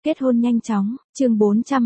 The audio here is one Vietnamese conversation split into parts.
Kết hôn nhanh chóng, chương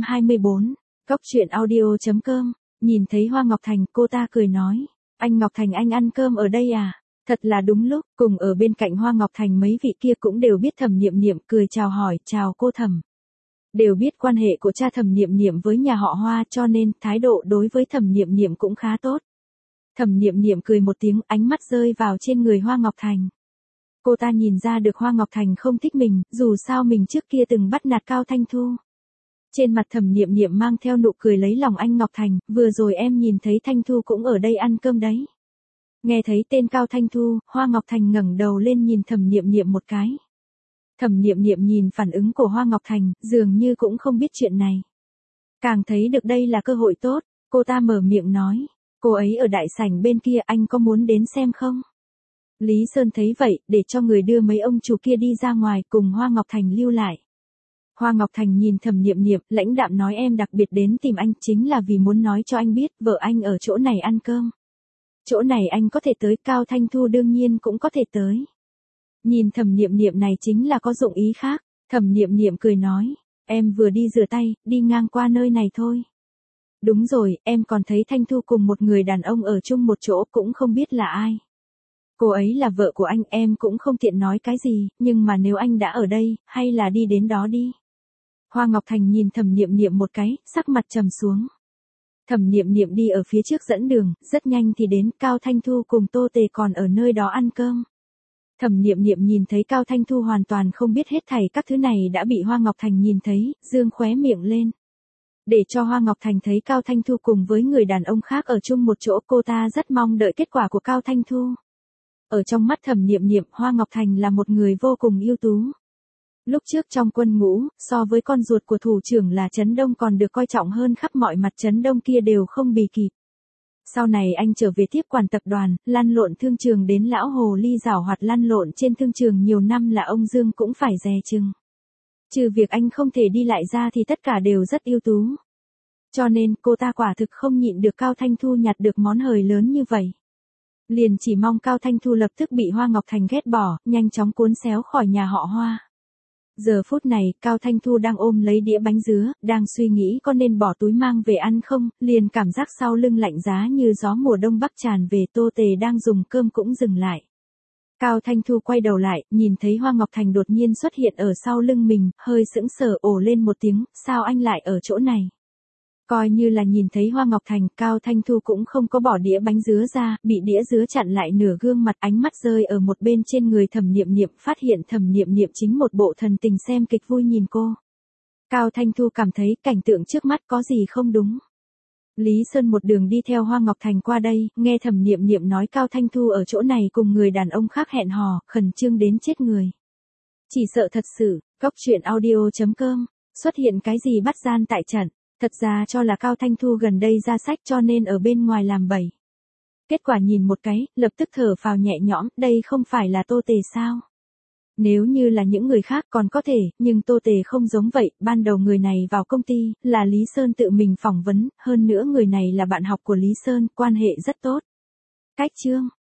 424, Cốc truyện audio.com, nhìn thấy Hoa Ngọc Thành, cô ta cười nói, anh Ngọc Thành anh ăn cơm ở đây à? Thật là đúng lúc, cùng ở bên cạnh Hoa Ngọc Thành mấy vị kia cũng đều biết Thẩm Niệm Niệm, cười chào hỏi, chào cô Thẩm. Đều biết quan hệ của cha Thẩm Niệm Niệm với nhà họ Hoa, cho nên thái độ đối với Thẩm Niệm Niệm cũng khá tốt. Thẩm Niệm Niệm cười một tiếng, ánh mắt rơi vào trên người Hoa Ngọc Thành. Cô ta nhìn ra được Hoa Ngọc Thành không thích mình, dù sao mình trước kia từng bắt nạt Cao Thanh Thu. Trên mặt Thẩm Niệm Niệm mang theo nụ cười lấy lòng anh Ngọc Thành, vừa rồi em nhìn thấy Thanh Thu cũng ở đây ăn cơm đấy. Nghe thấy tên Cao Thanh Thu, Hoa Ngọc Thành ngẩng đầu lên nhìn Thẩm Niệm Niệm một cái. Thẩm Niệm Niệm nhìn phản ứng của Hoa Ngọc Thành, dường như cũng không biết chuyện này. Càng thấy được đây là cơ hội tốt, cô ta mở miệng nói, cô ấy ở đại sảnh bên kia, anh có muốn đến xem không? Lý Sơn thấy vậy, để cho người đưa mấy ông chủ kia đi ra ngoài, cùng Hoa Ngọc Thành lưu lại. Hoa Ngọc Thành nhìn Thẩm Niệm Niệm, lãnh đạm nói, em đặc biệt đến tìm anh chính là vì muốn nói cho anh biết, vợ anh ở chỗ này ăn cơm. Chỗ này anh có thể tới, Cao Thanh Thu đương nhiên cũng có thể tới. Nhìn Thẩm Niệm Niệm này chính là có dụng ý khác. Thẩm Niệm Niệm cười nói, em vừa đi rửa tay, đi ngang qua nơi này thôi. Đúng rồi, em còn thấy Thanh Thu cùng một người đàn ông ở chung một chỗ, cũng không biết là ai. Cô ấy là vợ của anh, em cũng không tiện nói cái gì, nhưng mà nếu anh đã ở đây, hay là đi đến đó đi. Hoa Ngọc Thành nhìn Thẩm Niệm Niệm một cái, sắc mặt trầm xuống. Thẩm Niệm Niệm đi ở phía trước dẫn đường, rất nhanh thì đến, Cao Thanh Thu cùng Tô Tề còn ở nơi đó ăn cơm. Thẩm Niệm Niệm nhìn thấy Cao Thanh Thu hoàn toàn không biết hết thảy các thứ này đã bị Hoa Ngọc Thành nhìn thấy, dương khóe miệng lên. Để cho Hoa Ngọc Thành thấy Cao Thanh Thu cùng với người đàn ông khác ở chung một chỗ, cô ta rất mong đợi kết quả của Cao Thanh Thu. Ở trong mắt Thẩm Niệm Niệm, Hoa Ngọc Thành là một người vô cùng ưu tú. Lúc trước trong quân ngũ, so với con ruột của thủ trưởng là Trấn Đông còn được coi trọng hơn khắp mọi mặt, Trấn Đông kia đều không bì kịp. Sau này anh trở về tiếp quản tập đoàn, lăn lộn thương trường đến lão hồ ly giảo hoạt lăn lộn trên thương trường nhiều năm là ông Dương cũng phải dè chừng. Trừ việc anh không thể đi lại ra thì tất cả đều rất ưu tú. Cho nên cô ta quả thực không nhịn được Cao Thanh Thu nhặt được món hời lớn như vậy. Liền chỉ mong Cao Thanh Thu lập tức bị Hoa Ngọc Thành ghét bỏ, nhanh chóng cuốn xéo khỏi nhà họ Hoa. Giờ phút này, Cao Thanh Thu đang ôm lấy đĩa bánh dứa, đang suy nghĩ có nên bỏ túi mang về ăn không, liền cảm giác sau lưng lạnh giá như gió mùa đông bắc tràn về. Tô Tề đang dùng cơm cũng dừng lại. Cao Thanh Thu quay đầu lại, nhìn thấy Hoa Ngọc Thành đột nhiên xuất hiện ở sau lưng mình, hơi sững sờ, ồ lên một tiếng, sao anh lại ở chỗ này? Coi như là nhìn thấy Hoa Ngọc Thành, Cao Thanh Thu cũng không có bỏ đĩa bánh dứa ra, bị đĩa dứa chặn lại nửa gương mặt, ánh mắt rơi ở một bên trên người Thẩm Niệm Niệm, phát hiện Thẩm Niệm Niệm chính một bộ thần tình xem kịch vui nhìn cô. Cao Thanh Thu cảm thấy cảnh tượng trước mắt có gì không đúng. Lý Sơn một đường đi theo Hoa Ngọc Thành qua đây, nghe Thẩm Niệm Niệm nói Cao Thanh Thu ở chỗ này cùng người đàn ông khác hẹn hò, khẩn trương đến chết người. Chỉ sợ thật sự, Cốc truyện audio.com, xuất hiện cái gì bắt gian tại trận. Thật ra cho là Cao Thanh Thu gần đây ra sách cho nên ở bên ngoài làm bậy. Kết quả nhìn một cái, lập tức thở phào nhẹ nhõm, đây không phải là Tô Tề sao? Nếu như là những người khác còn có thể, nhưng Tô Tề không giống vậy, ban đầu người này vào công ty, là Lý Sơn tự mình phỏng vấn, hơn nữa người này là bạn học của Lý Sơn, quan hệ rất tốt. Cách chương.